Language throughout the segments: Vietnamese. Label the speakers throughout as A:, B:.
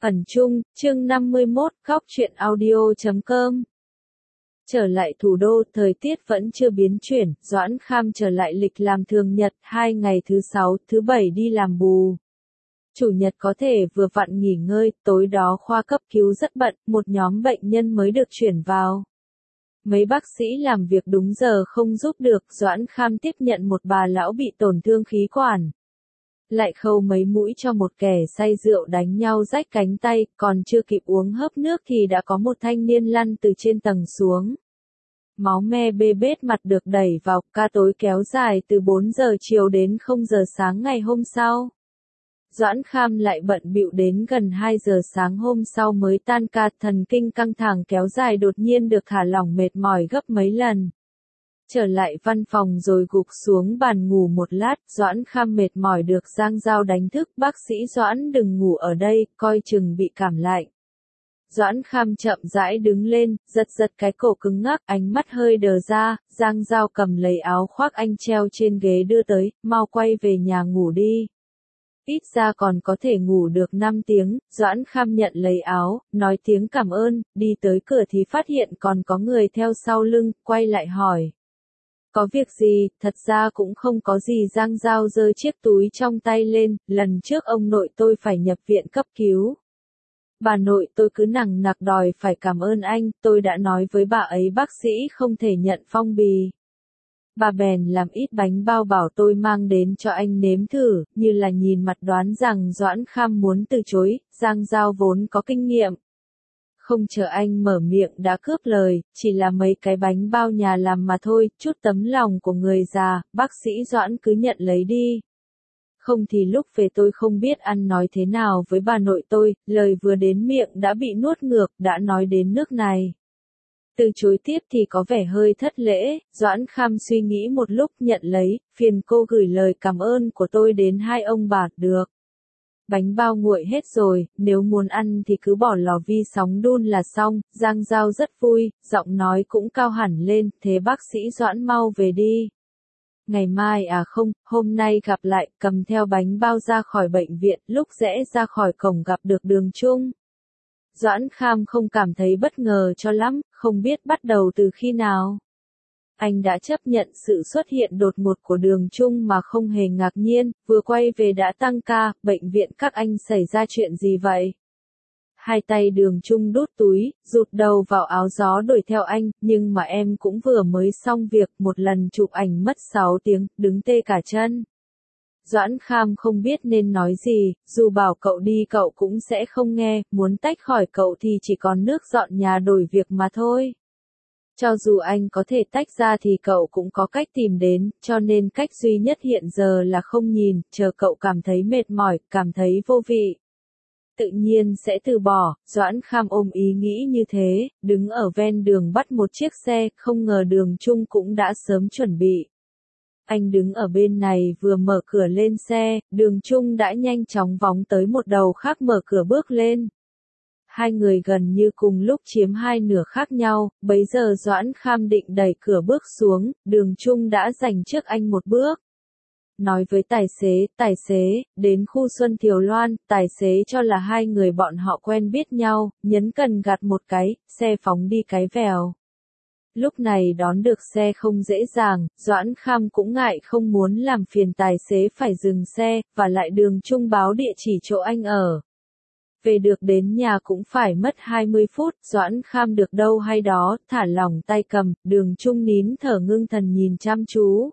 A: Ẩn Chung, chương 51, góc truyện audio.com. Trở lại thủ đô, thời tiết vẫn chưa biến chuyển, Doãn Kham trở lại lịch làm thường nhật, 2 ngày thứ 6, thứ 7 đi làm bù. Chủ nhật có thể vừa vặn nghỉ ngơi, tối đó khoa cấp cứu rất bận, một nhóm bệnh nhân mới được chuyển vào. Mấy bác sĩ làm việc đúng giờ không giúp được, Doãn Kham tiếp nhận một bà lão bị tổn thương khí quản. Lại khâu mấy mũi cho một kẻ say rượu đánh nhau rách cánh tay, còn chưa kịp uống hớp nước thì đã có một thanh niên lăn từ trên tầng xuống. Máu me bê bết mặt được đẩy vào, ca tối kéo dài từ 4 giờ chiều đến 0 giờ sáng ngày hôm sau. Doãn Kham lại bận bịu đến gần 2 giờ sáng hôm sau mới tan ca, thần kinh căng thẳng kéo dài đột nhiên được thả lỏng mệt mỏi gấp mấy lần. Trở lại văn phòng rồi gục xuống bàn ngủ một lát, Doãn Kham mệt mỏi được Giang Giao đánh thức, bác sĩ Doãn đừng ngủ ở đây, coi chừng bị cảm lạnh. Doãn Kham chậm rãi đứng lên, giật cái cổ cứng ngắc, ánh mắt hơi đờ ra, Giang Giao cầm lấy áo khoác anh treo trên ghế đưa tới, mau quay về nhà ngủ đi. Ít ra còn có thể ngủ được 5 tiếng, Doãn Kham nhận lấy áo, nói tiếng cảm ơn, đi tới cửa thì phát hiện còn có người theo sau lưng, quay lại hỏi. Có việc gì, thật ra cũng không có gì. Giang Giao giơ chiếc túi trong tay lên, lần trước ông nội tôi phải nhập viện cấp cứu. Bà nội tôi cứ nằng nặc đòi phải cảm ơn anh, tôi đã nói với bà ấy bác sĩ không thể nhận phong bì. Bà bèn làm ít bánh bao bảo tôi mang đến cho anh nếm thử, như là nhìn mặt đoán rằng Doãn Kham muốn từ chối, Giang Giao vốn có kinh nghiệm. Không chờ anh mở miệng đã cướp lời, chỉ là mấy cái bánh bao nhà làm mà thôi, chút tấm lòng của người già, bác sĩ Doãn cứ nhận lấy đi. Không thì lúc về tôi không biết ăn nói thế nào với bà nội tôi, lời vừa đến miệng đã bị nuốt ngược, đã nói đến nước này. Từ chối tiếp thì có vẻ hơi thất lễ, Doãn Kham suy nghĩ một lúc nhận lấy, phiền cô gửi lời cảm ơn của tôi đến hai ông bà, được. Bánh bao nguội hết rồi, nếu muốn ăn thì cứ bỏ lò vi sóng đun là xong. Giang Giao rất vui, giọng nói cũng cao hẳn lên, thế bác sĩ Doãn mau về đi. Ngày mai à không, hôm nay gặp lại, cầm theo bánh bao ra khỏi bệnh viện, lúc rẽ ra khỏi cổng gặp được Đường Chung. Doãn Kham không cảm thấy bất ngờ cho lắm, không biết bắt đầu từ khi nào. Anh đã chấp nhận sự xuất hiện đột ngột của Đường Chung mà không hề ngạc nhiên, vừa quay về đã tăng ca, bệnh viện các anh xảy ra chuyện gì vậy? Hai tay Đường Chung đút túi, rụt đầu vào áo gió đuổi theo anh, nhưng mà em cũng vừa mới xong việc, một lần chụp ảnh mất 6 tiếng, đứng tê cả chân. Doãn Kham không biết nên nói gì, dù bảo cậu đi cậu cũng sẽ không nghe, muốn tách khỏi cậu thì chỉ còn nước dọn nhà đổi việc mà thôi. Cho dù anh có thể tách ra thì cậu cũng có cách tìm đến, cho nên cách duy nhất hiện giờ là không nhìn, chờ cậu cảm thấy mệt mỏi, cảm thấy vô vị. Tự nhiên sẽ từ bỏ, Doãn Kham ôm ý nghĩ như thế, đứng ở ven đường bắt một chiếc xe, không ngờ Đường Chung cũng đã sớm chuẩn bị. Anh đứng ở bên này vừa mở cửa lên xe, Đường Chung đã nhanh chóng vóng tới một đầu khác mở cửa bước lên. Hai người gần như cùng lúc chiếm hai nửa khác nhau, bấy giờ Doãn Kham định đẩy cửa bước xuống, Đường Chung đã giành trước anh một bước. Nói với tài xế, đến khu Xuân Thiều Loan, tài xế cho là hai người bọn họ quen biết nhau, nhấn cần gạt một cái, xe phóng đi cái vèo. Lúc này đón được xe không dễ dàng, Doãn Kham cũng ngại không muốn làm phiền tài xế phải dừng xe, và lại Đường Chung báo địa chỉ chỗ anh ở. Về được đến nhà cũng phải mất 20 phút, Doãn Kham được đâu hay đó, thả lỏng tay cầm, Đường Chung nín thở ngưng thần nhìn chăm chú.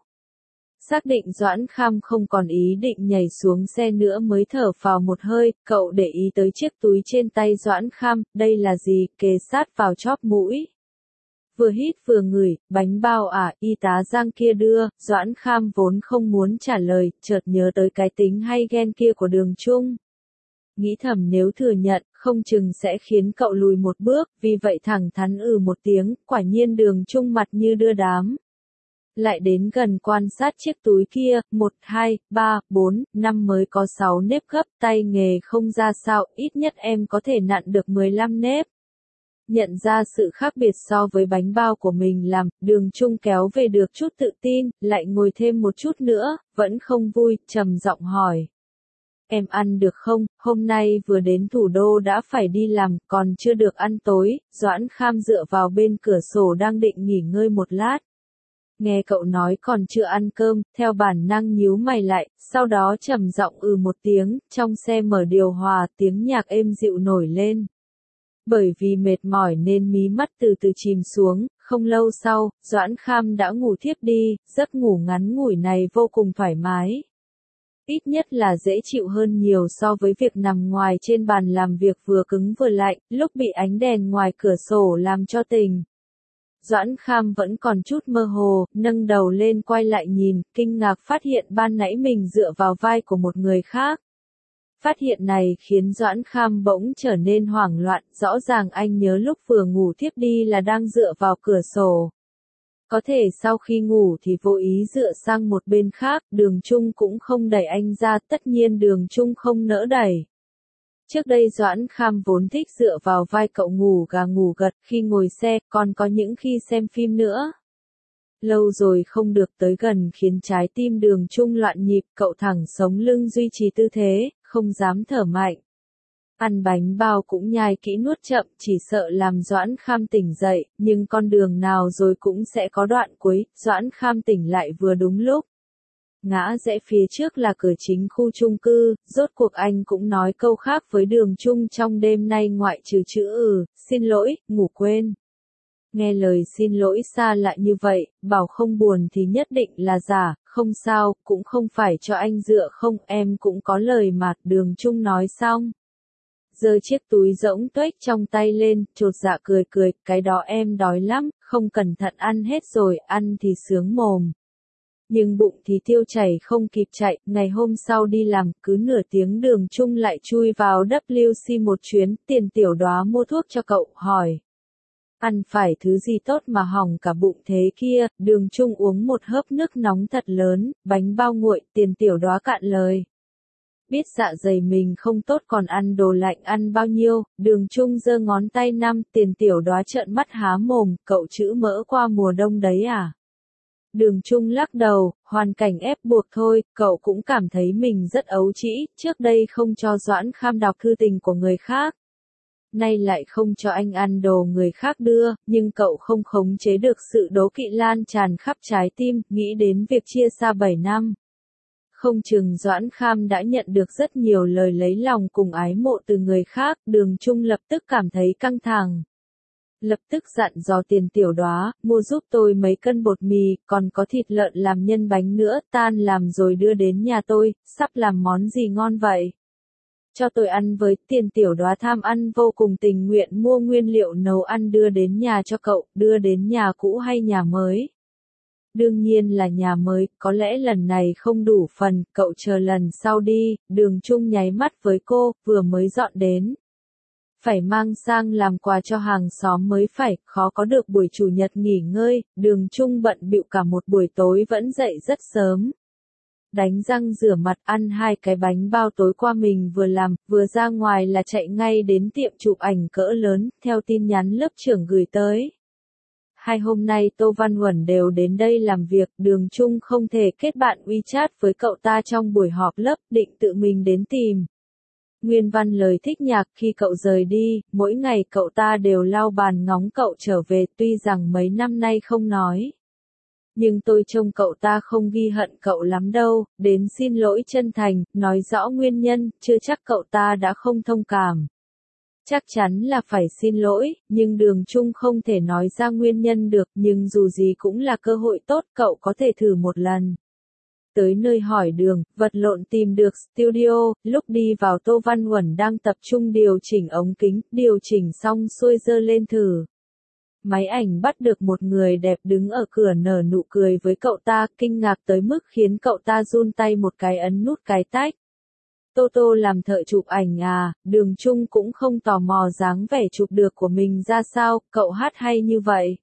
A: Xác định Doãn Kham không còn ý định nhảy xuống xe nữa mới thở phào một hơi, cậu để ý tới chiếc túi trên tay Doãn Kham, đây là gì, kề sát vào chóp mũi. Vừa hít vừa ngửi, bánh bao à, y tá Giang kia đưa, Doãn Kham vốn không muốn trả lời, chợt nhớ tới cái tính hay ghen kia của Đường Chung. Nghĩ thầm nếu thừa nhận, không chừng sẽ khiến cậu lùi một bước, vì vậy thẳng thắn một tiếng, quả nhiên Đường Chung mặt như đưa đám. Lại đến gần quan sát chiếc túi kia, 1, 2, 3, 4, 5 mới có 6 nếp gấp, tay nghề không ra sao, ít nhất em có thể nặn được 15 nếp. Nhận ra sự khác biệt so với bánh bao của mình làm, Đường Chung kéo về được chút tự tin, lại ngồi thêm một chút nữa, vẫn không vui, trầm giọng hỏi. Em ăn được không, hôm nay vừa đến thủ đô đã phải đi làm, còn chưa được ăn tối. Doãn Kham dựa vào bên cửa sổ đang định nghỉ ngơi một lát. Nghe cậu nói còn chưa ăn cơm, theo bản năng nhíu mày lại, sau đó trầm giọng một tiếng, trong xe mở điều hòa, tiếng nhạc êm dịu nổi lên. Bởi vì mệt mỏi nên mí mắt từ từ chìm xuống, không lâu sau, Doãn Kham đã ngủ thiếp đi, giấc ngủ ngắn ngủi này vô cùng thoải mái. Ít nhất là dễ chịu hơn nhiều so với việc nằm ngoài trên bàn làm việc vừa cứng vừa lạnh, lúc bị ánh đèn ngoài cửa sổ làm cho tỉnh. Doãn Kham vẫn còn chút mơ hồ, nâng đầu lên quay lại nhìn, kinh ngạc phát hiện ban nãy mình dựa vào vai của một người khác. Phát hiện này khiến Doãn Kham bỗng trở nên hoảng loạn, rõ ràng anh nhớ lúc vừa ngủ thiếp đi là đang dựa vào cửa sổ. Có thể sau khi ngủ thì vô ý dựa sang một bên khác, Đường Trung cũng không đẩy anh ra, tất nhiên Đường Trung không nỡ đẩy. Trước đây Doãn Kham vốn thích dựa vào vai cậu ngủ gà ngủ gật khi ngồi xe, còn có những khi xem phim nữa. Lâu rồi không được tới gần khiến trái tim Đường Trung loạn nhịp, cậu thẳng sống lưng duy trì tư thế, không dám thở mạnh. Ăn bánh bao cũng nhai kỹ nuốt chậm, chỉ sợ làm Doãn Kham tỉnh dậy, nhưng con đường nào rồi cũng sẽ có đoạn cuối, Doãn Kham tỉnh lại vừa đúng lúc. Ngã rẽ phía trước là cửa chính khu chung cư, rốt cuộc anh cũng nói câu khác với Đường Trung trong đêm nay ngoại trừ chữ xin lỗi, ngủ quên. Nghe lời xin lỗi xa lạ như vậy, bảo không buồn thì nhất định là giả, không sao, cũng không phải cho anh dựa không, em cũng có lời mà, Đường Trung nói xong. Giơ chiếc túi rỗng tuếch trong tay lên, chột dạ cười cười, cái đó em đói lắm, không cẩn thận ăn hết rồi, ăn thì sướng mồm. Nhưng bụng thì tiêu chảy không kịp chạy, ngày hôm sau đi làm, cứ nửa tiếng Đường Trung lại chui vào WC một chuyến, Tiền Tiểu Đóa mua thuốc cho cậu, hỏi. Ăn phải thứ gì tốt mà hỏng cả bụng thế kia, Đường Trung uống một hớp nước nóng thật lớn, bánh bao nguội, Tiền Tiểu Đóa cạn lời. Biết dạ dày mình không tốt còn ăn đồ lạnh ăn bao nhiêu, Đường Trung giơ ngón tay Tiền Tiểu Đóa trợn mắt há mồm, cậu chữ mỡ qua mùa đông đấy à? Đường Trung lắc đầu, hoàn cảnh ép buộc thôi, cậu cũng cảm thấy mình rất ấu trĩ, trước đây không cho Doãn Kham đọc thư tình của người khác. Nay lại không cho anh ăn đồ người khác đưa, nhưng cậu không khống chế được sự đố kỵ lan tràn khắp trái tim, nghĩ đến việc chia xa 7 năm. Không chừng Doãn Kham đã nhận được rất nhiều lời lấy lòng cùng ái mộ từ người khác, Đường Trung lập tức cảm thấy căng thẳng. Lập tức dặn dò Tiền Tiểu Đóa, mua giúp tôi mấy cân bột mì, còn có thịt lợn làm nhân bánh nữa, tan làm rồi đưa đến nhà tôi, sắp làm món gì ngon vậy? Cho tôi ăn với. Tiền Tiểu Đóa tham ăn vô cùng tình nguyện mua nguyên liệu nấu ăn đưa đến nhà cho cậu, đưa đến nhà cũ hay nhà mới? Đương nhiên là nhà mới, có lẽ lần này không đủ phần, cậu chờ lần sau đi, Đường Trung nháy mắt với cô, vừa mới dọn đến. Phải mang sang làm quà cho hàng xóm mới phải, khó có được buổi chủ nhật nghỉ ngơi, Đường Trung bận bịu cả một buổi tối vẫn dậy rất sớm. Đánh răng rửa mặt ăn 2 cái bánh bao tối qua mình vừa làm, vừa ra ngoài là chạy ngay đến tiệm chụp ảnh cỡ lớn, theo tin nhắn lớp trưởng gửi tới. 2 hôm nay Tô Văn Huẩn đều đến đây làm việc, Đường Trung không thể kết bạn WeChat với cậu ta trong buổi họp lớp, định tự mình đến tìm. Nguyên văn lời thích nhạc khi cậu rời đi, mỗi ngày cậu ta đều lau bàn ngóng cậu trở về, tuy rằng mấy năm nay không nói. Nhưng tôi trông cậu ta không ghi hận cậu lắm đâu, đến xin lỗi chân thành, nói rõ nguyên nhân, chưa chắc cậu ta đã không thông cảm. Chắc chắn là phải xin lỗi, nhưng Đường Trung không thể nói ra nguyên nhân được, nhưng dù gì cũng là cơ hội tốt, cậu có thể thử một lần. Tới nơi hỏi đường, vật lộn tìm được studio, lúc đi vào Tô Văn Huẩn đang tập trung điều chỉnh ống kính, điều chỉnh xong xuôi giơ lên thử. Máy ảnh bắt được một người đẹp đứng ở cửa nở nụ cười với cậu ta, kinh ngạc tới mức khiến cậu ta run tay một cái ấn nút cái tách. Tô Tô làm thợ chụp ảnh à, Đường Trung cũng không tò mò dáng vẻ chụp được của mình ra sao, cậu hát hay như vậy.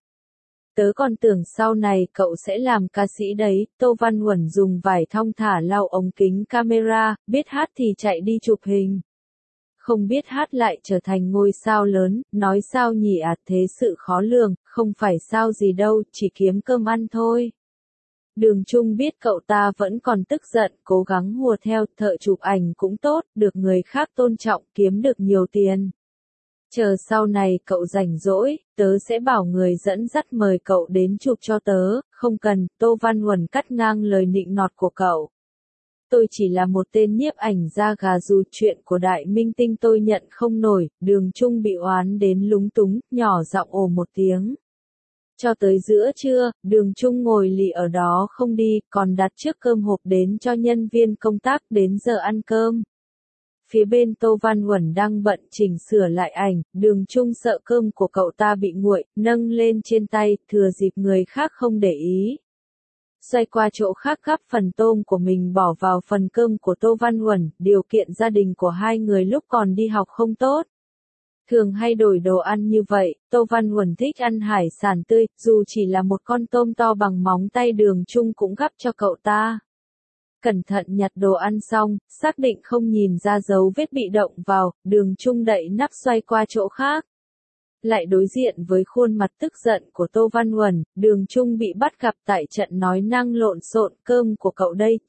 A: Tớ còn tưởng sau này cậu sẽ làm ca sĩ đấy, Tô Văn Huẩn dùng vải thong thả lau ống kính camera, biết hát thì chạy đi chụp hình. Không biết hát lại trở thành ngôi sao lớn, nói sao nhỉ thế sự khó lường, không phải sao gì đâu, chỉ kiếm cơm ăn thôi. Đường Trung biết cậu ta vẫn còn tức giận, cố gắng hùa theo, thợ chụp ảnh cũng tốt, được người khác tôn trọng, kiếm được nhiều tiền. Chờ sau này cậu rảnh rỗi, tớ sẽ bảo người dẫn dắt mời cậu đến chụp cho tớ, không cần, Tô Văn Uẩn cắt ngang lời nịnh nọt của cậu. Tôi chỉ là một tên nhiếp ảnh gia gà dù chuyện của đại minh tinh tôi nhận không nổi, Đường Trung bị oán đến lúng túng, nhỏ giọng ồ một tiếng. Cho tới giữa trưa, Đường Trung ngồi lì ở đó không đi, còn đặt chiếc cơm hộp đến cho nhân viên công tác đến giờ ăn cơm. Phía bên Tô Văn Uẩn đang bận chỉnh sửa lại ảnh, Đường Trung sợ cơm của cậu ta bị nguội, nâng lên trên tay, thừa dịp người khác không để ý. Xoay qua chỗ khác gắp phần tôm của mình bỏ vào phần cơm của Tô Văn Uẩn, điều kiện gia đình của hai người lúc còn đi học không tốt. Thường hay đổi đồ ăn như vậy, Tô Văn Uẩn thích ăn hải sản tươi, dù chỉ là một con tôm to bằng móng tay Đường Trung cũng gắp cho cậu ta. Cẩn thận nhặt đồ ăn xong, xác định không nhìn ra dấu vết bị động vào, Đường Trung đậy nắp xoay qua chỗ khác. Lại đối diện với khuôn mặt tức giận của Tô Văn Uẩn, Đường Trung bị bắt gặp tại trận nói năng lộn xộn, cơm của cậu đây,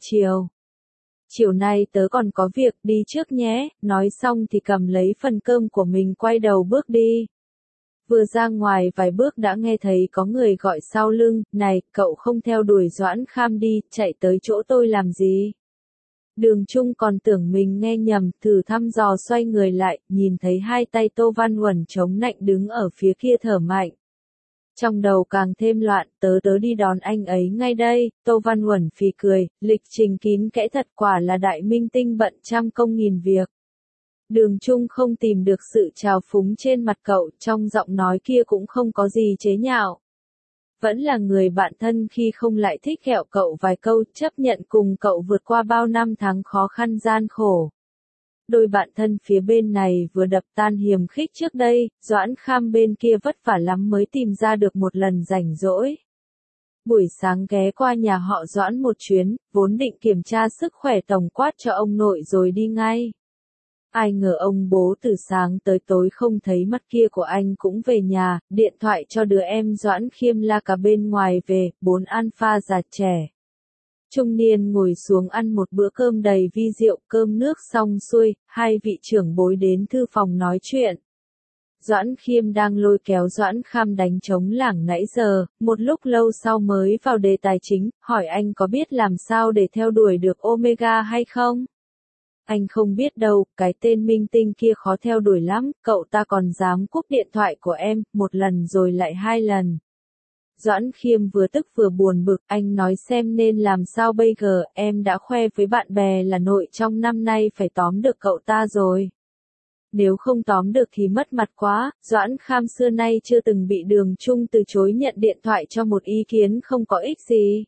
A: chiều nay tớ còn có việc, đi trước nhé, nói xong thì cầm lấy phần cơm của mình quay đầu bước đi. Vừa ra ngoài vài bước đã nghe thấy có người gọi sau lưng, này, cậu không theo đuổi Doãn Kham đi, chạy tới chỗ tôi làm gì? Đường Trung còn tưởng mình nghe nhầm, thử thăm dò xoay người lại, nhìn thấy hai tay Tô Văn Uẩn chống nạnh đứng ở phía kia thở mạnh. Trong đầu càng thêm loạn, tớ đi đón anh ấy ngay đây, Tô Văn Uẩn phì cười, lịch trình kín kẽ thật, quả là đại minh tinh bận trăm công nghìn việc. Đường Trung không tìm được sự trào phúng trên mặt cậu, trong giọng nói kia cũng không có gì chế nhạo. Vẫn là người bạn thân khi không lại thích ghẹo cậu vài câu, chấp nhận cùng cậu vượt qua bao năm tháng khó khăn gian khổ. Đôi bạn thân phía bên này vừa đập tan hiềm khích trước đây, Doãn Kham bên kia vất vả lắm mới tìm ra được một lần rảnh rỗi. Buổi sáng ghé qua nhà họ Doãn một chuyến, vốn định kiểm tra sức khỏe tổng quát cho ông nội rồi đi ngay. Ai ngờ ông bố từ sáng tới tối không thấy mắt kia của anh cũng về nhà, điện thoại cho đứa em Doãn Khiêm la cả bên ngoài về, 4 alpha già trẻ. Trung niên ngồi xuống ăn một bữa cơm đầy vi rượu, cơm nước xong xuôi, hai vị trưởng bối đến thư phòng nói chuyện. Doãn Khiêm đang lôi kéo Doãn Kham đánh trống lảng nãy giờ, một lúc lâu sau mới vào đề tài chính, hỏi anh có biết làm sao để theo đuổi được Omega hay không? Anh không biết đâu, cái tên minh tinh kia khó theo đuổi lắm, cậu ta còn dám cúp điện thoại của em, một lần rồi lại 2 lần. Doãn Khiêm vừa tức vừa buồn bực, anh nói xem nên làm sao bây giờ, em đã khoe với bạn bè là nội trong năm nay phải tóm được cậu ta rồi. Nếu không tóm được thì mất mặt quá, Doãn Kham xưa nay chưa từng bị Đường Trung từ chối nhận điện thoại cho một ý kiến không có ích gì.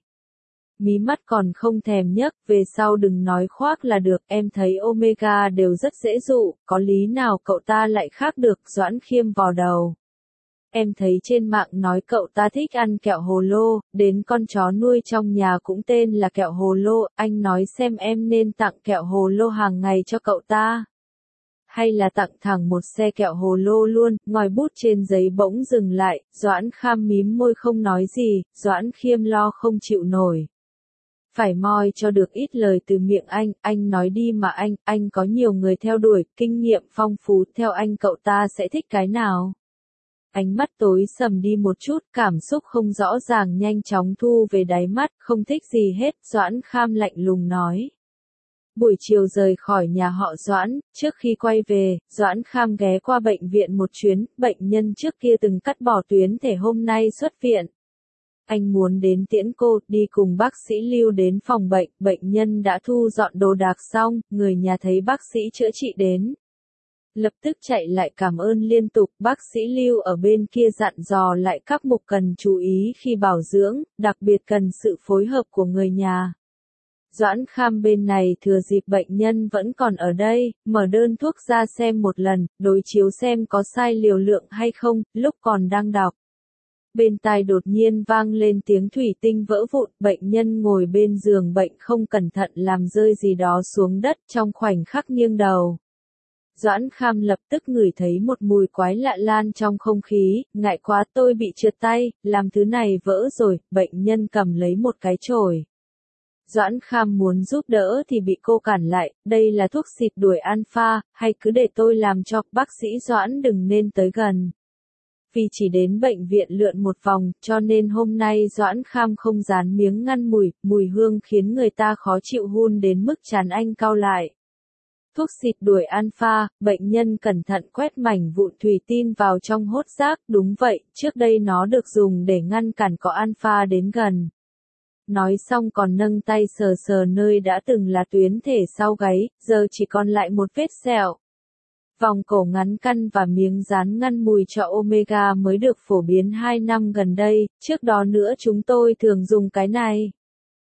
A: Mí mắt còn không thèm nhấc, về sau đừng nói khoác là được, em thấy Omega đều rất dễ dụ, có lý nào cậu ta lại khác được, Doãn Khiêm vò đầu. Em thấy trên mạng nói cậu ta thích ăn kẹo hồ lô, đến con chó nuôi trong nhà cũng tên là kẹo hồ lô, anh nói xem em nên tặng kẹo hồ lô hàng ngày cho cậu ta. Hay là tặng thẳng một xe kẹo hồ lô luôn, ngòi bút trên giấy bỗng dừng lại, Doãn Kham mím môi không nói gì, Doãn Khiêm lo không chịu nổi. Phải moi cho được ít lời từ miệng anh nói đi mà anh có nhiều người theo đuổi, kinh nghiệm phong phú, theo anh cậu ta sẽ thích cái nào? Ánh mắt tối sầm đi một chút, cảm xúc không rõ ràng nhanh chóng thu về đáy mắt, không thích gì hết, Doãn Kham lạnh lùng nói. Buổi chiều rời khỏi nhà họ Doãn, trước khi quay về, Doãn Kham ghé qua bệnh viện một chuyến, bệnh nhân trước kia từng cắt bỏ tuyến thể hôm nay xuất viện. Anh muốn đến tiễn cô, đi cùng bác sĩ Lưu đến phòng bệnh, bệnh nhân đã thu dọn đồ đạc xong, người nhà thấy bác sĩ chữa trị đến. Lập tức chạy lại cảm ơn liên tục, bác sĩ Lưu ở bên kia dặn dò lại các mục cần chú ý khi bảo dưỡng, đặc biệt cần sự phối hợp của người nhà. Doãn Kham bên này thừa dịp bệnh nhân vẫn còn ở đây, mở đơn thuốc ra xem một lần, đối chiếu xem có sai liều lượng hay không, lúc còn đang đọc. Bên tai đột nhiên vang lên tiếng thủy tinh vỡ vụn, bệnh nhân ngồi bên giường bệnh không cẩn thận làm rơi gì đó xuống đất trong khoảnh khắc nghiêng đầu. Doãn Kham lập tức ngửi thấy một mùi quái lạ lan trong không khí, ngại quá tôi bị trượt tay, làm thứ này vỡ rồi, bệnh nhân cầm lấy một cái chổi. Doãn Kham muốn giúp đỡ thì bị cô cản lại, đây là thuốc xịt đuổi alpha, hay cứ để tôi làm cho, bác sĩ Doãn đừng nên tới gần. Vì chỉ đến bệnh viện lượn một vòng, cho nên hôm nay Doãn Kham không dán miếng ngăn mùi hương khiến người ta khó chịu hun đến mức trán anh cau lại. Thuốc xịt đuổi alpha, bệnh nhân cẩn thận quét mảnh vụn thủy tinh vào trong hốt rác, đúng vậy, trước đây nó được dùng để ngăn cản cỏ alpha đến gần. Nói xong còn nâng tay sờ sờ nơi đã từng là tuyến thể sau gáy, giờ chỉ còn lại một vết sẹo. Vòng cổ ngắn căn và miếng dán ngăn mùi cho Omega mới được phổ biến 2 năm gần đây, trước đó nữa chúng tôi thường dùng cái này.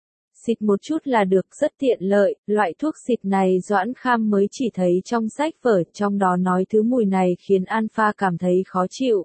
A: Xịt một chút là được, rất tiện lợi, loại thuốc xịt này Doãn Kham mới chỉ thấy trong sách vở, trong đó nói thứ mùi này khiến alpha cảm thấy khó chịu.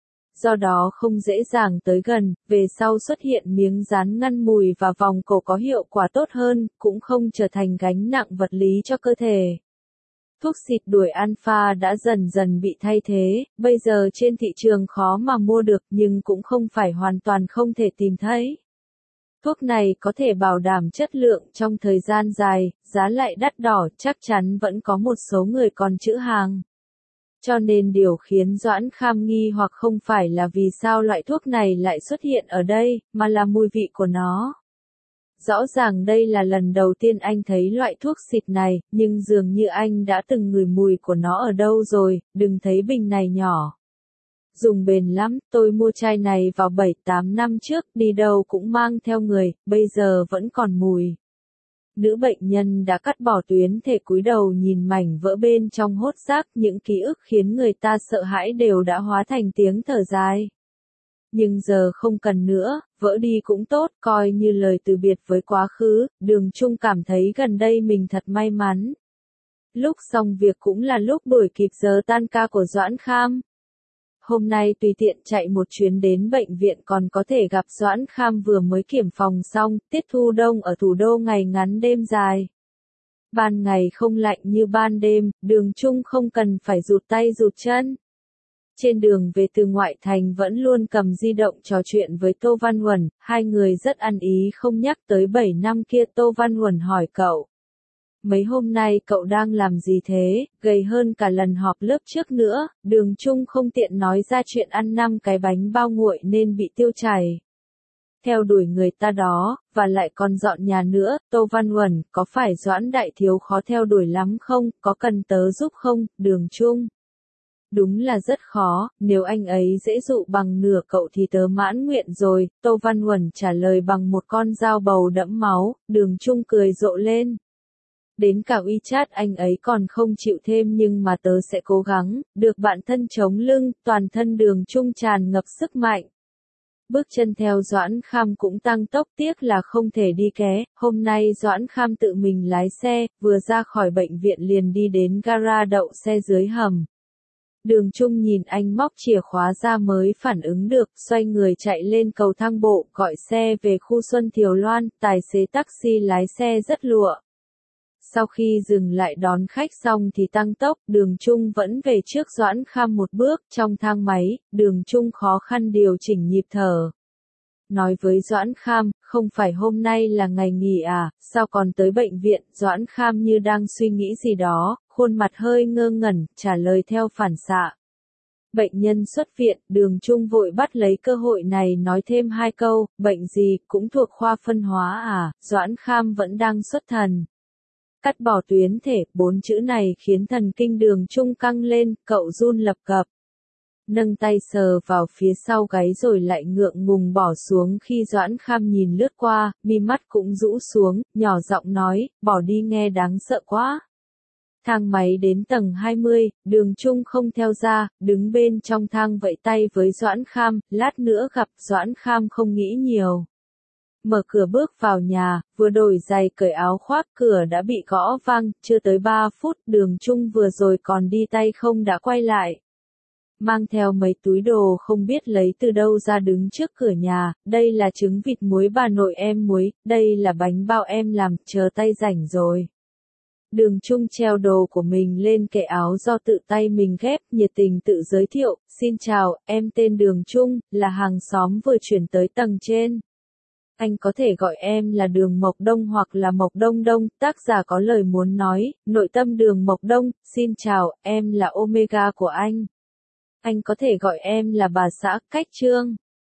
A: Do đó không dễ dàng tới gần, về sau xuất hiện miếng dán ngăn mùi và vòng cổ có hiệu quả tốt hơn, cũng không trở thành gánh nặng vật lý cho cơ thể. Thuốc xịt đuổi alpha đã dần dần bị thay thế, bây giờ trên thị trường khó mà mua được nhưng cũng không phải hoàn toàn không thể tìm thấy. Thuốc này có thể bảo đảm chất lượng trong thời gian dài, giá lại đắt đỏ, chắc chắn vẫn có một số người còn trữ hàng. Cho nên điều khiến Doãn Kham nghi hoặc không phải là vì sao loại thuốc này lại xuất hiện ở đây, mà là mùi vị của nó. Rõ ràng đây là lần đầu tiên anh thấy loại thuốc xịt này, nhưng dường như anh đã từng ngửi mùi của nó ở đâu rồi, đừng thấy bình này nhỏ. Dùng bền lắm, tôi mua chai này vào 7-8 năm trước, đi đâu cũng mang theo người, bây giờ vẫn còn mùi. Nữ bệnh nhân đã cắt bỏ tuyến thể cúi đầu nhìn mảnh vỡ bên trong hốt rác, những ký ức khiến người ta sợ hãi đều đã hóa thành tiếng thở dài. Nhưng giờ không cần nữa, vỡ đi cũng tốt, coi như lời từ biệt với quá khứ, Đường Trung cảm thấy gần đây mình thật may mắn. Lúc xong việc cũng là lúc đuổi kịp giờ tan ca của Doãn Kham. Hôm nay tùy tiện chạy một chuyến đến bệnh viện còn có thể gặp Doãn Kham vừa mới kiểm phòng xong, tiết thu đông ở thủ đô ngày ngắn đêm dài. Ban ngày không lạnh như ban đêm, Đường Trung không cần phải rụt tay rụt chân. Trên đường về từ ngoại thành vẫn luôn cầm di động trò chuyện với Tô Văn Huẩn, hai người rất ăn ý không nhắc tới 7 năm kia. Tô Văn Huẩn hỏi cậu. Mấy hôm nay cậu đang làm gì thế, gầy hơn cả lần họp lớp trước nữa, Đường Trung không tiện nói ra chuyện ăn 5 cái bánh bao nguội nên bị tiêu chảy. Theo đuổi người ta đó, và lại còn dọn nhà nữa, Tô Văn Huẩn, có phải Doãn đại thiếu khó theo đuổi lắm không, có cần tớ giúp không, Đường Trung? Đúng là rất khó, nếu anh ấy dễ dụ bằng nửa cậu thì tớ mãn nguyện rồi, Tô Văn Huẩn trả lời bằng một con dao bầu đẫm máu, Đường Trung cười rộ lên. Đến cả WeChat anh ấy còn không chịu thêm nhưng mà tớ sẽ cố gắng, được bạn thân chống lưng, toàn thân Đường Trung tràn ngập sức mạnh. Bước chân theo Doãn Kham cũng tăng tốc, tiếc là không thể đi ké, hôm nay Doãn Kham tự mình lái xe, vừa ra khỏi bệnh viện liền đi đến gara đậu xe dưới hầm. Đường Trung nhìn anh móc chìa khóa ra mới phản ứng được, xoay người chạy lên cầu thang bộ, gọi xe về khu Xuân Thiều Loan, tài xế taxi lái xe rất lụa. Sau khi dừng lại đón khách xong thì tăng tốc, Đường Trung vẫn về trước Doãn Kham một bước, trong thang máy, Đường Trung khó khăn điều chỉnh nhịp thở. Nói với Doãn Kham, không phải hôm nay là ngày nghỉ à, sao còn tới bệnh viện, Doãn Kham như đang suy nghĩ gì đó, khuôn mặt hơi ngơ ngẩn, trả lời theo phản xạ. Bệnh nhân xuất viện, Đường Trung vội bắt lấy cơ hội này nói thêm 2 câu, bệnh gì, cũng thuộc khoa phân hóa à, Doãn Kham vẫn đang xuất thần. Cắt bỏ tuyến thể, 4 chữ này khiến thần kinh Đường Trung căng lên, cậu run lập cập. Nâng tay sờ vào phía sau gáy rồi lại ngượng ngùng bỏ xuống khi Doãn Kham nhìn lướt qua, mi mắt cũng rũ xuống, nhỏ giọng nói, bỏ đi nghe đáng sợ quá. Thang máy đến tầng 20, Đường Trung không theo ra, đứng bên trong thang vẫy tay với Doãn Kham, lát nữa gặp Doãn Kham không nghĩ nhiều. Mở cửa bước vào nhà, vừa đổi giày cởi áo khoác cửa đã bị gõ vang, chưa tới 3 phút, Đường Trung vừa rồi còn đi tay không đã quay lại. Mang theo mấy túi đồ không biết lấy từ đâu ra đứng trước cửa nhà, đây là trứng vịt muối bà nội em muối, đây là bánh bao em làm, chờ tay rảnh rồi. Đường Trung treo đồ của mình lên kệ áo do tự tay mình ghép, nhiệt tình tự giới thiệu, xin chào, em tên Đường Trung, là hàng xóm vừa chuyển tới tầng trên. Anh có thể gọi em là Đường Mộc Đông hoặc là Mộc Đông Đông, tác giả có lời muốn nói, nội tâm Đường Mộc Đông, xin chào, em là Omega của anh. Anh có thể gọi em là bà xã, cách Trương.